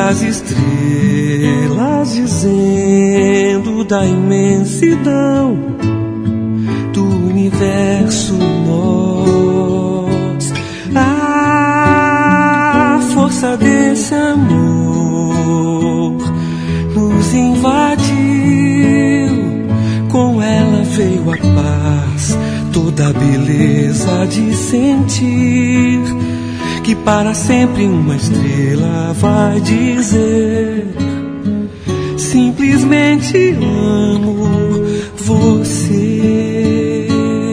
Tantas estrelas dizendo da imensidão do universo nós. A força desse amor nos invadiu, com ela veio a paz, toda a beleza de sentir que para sempre uma estrela vai dizer: simplesmente amo você.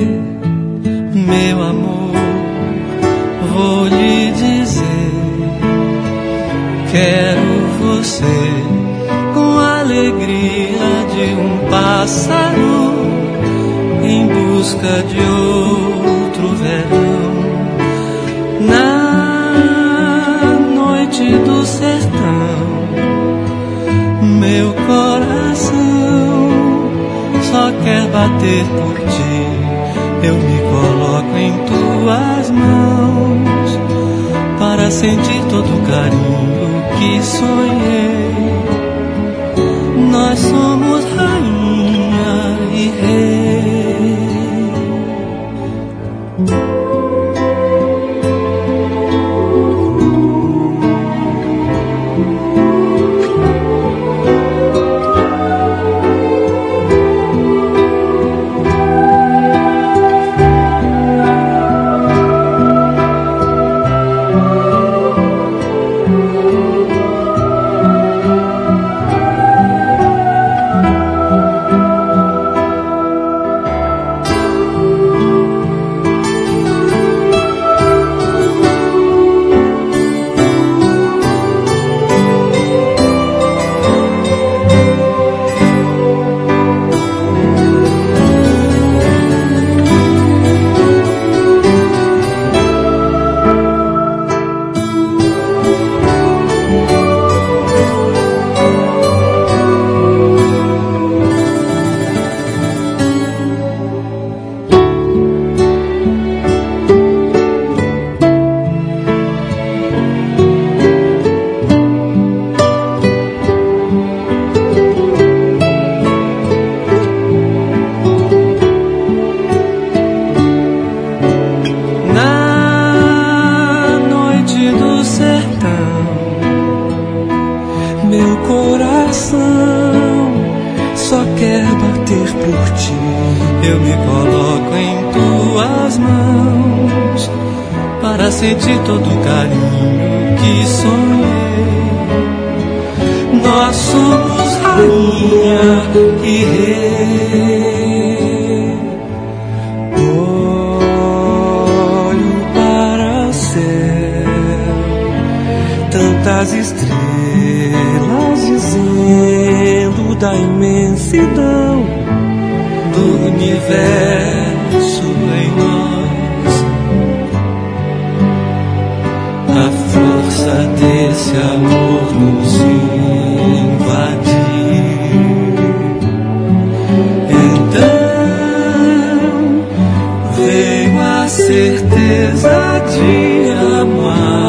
Meu amor, vou lhe dizer, quero você com a alegria de um pássaro em busca de outro verão. Na noite do sertão, meu coração só quer bater por ti. Eu me coloco em tuas mãos para sentir todo o carinho que sonhei. Nós somos rainha e rei. Meu coração só quer bater por ti. Eu me coloco em tuas mãos para sentir todo o carinho que sonhei. Nós somos rainha e rei. Olho para o céu, tantas estrelas dizendo da imensidão do universo em nós. A força desse amor nos invadiu. Então veio a certeza de amar.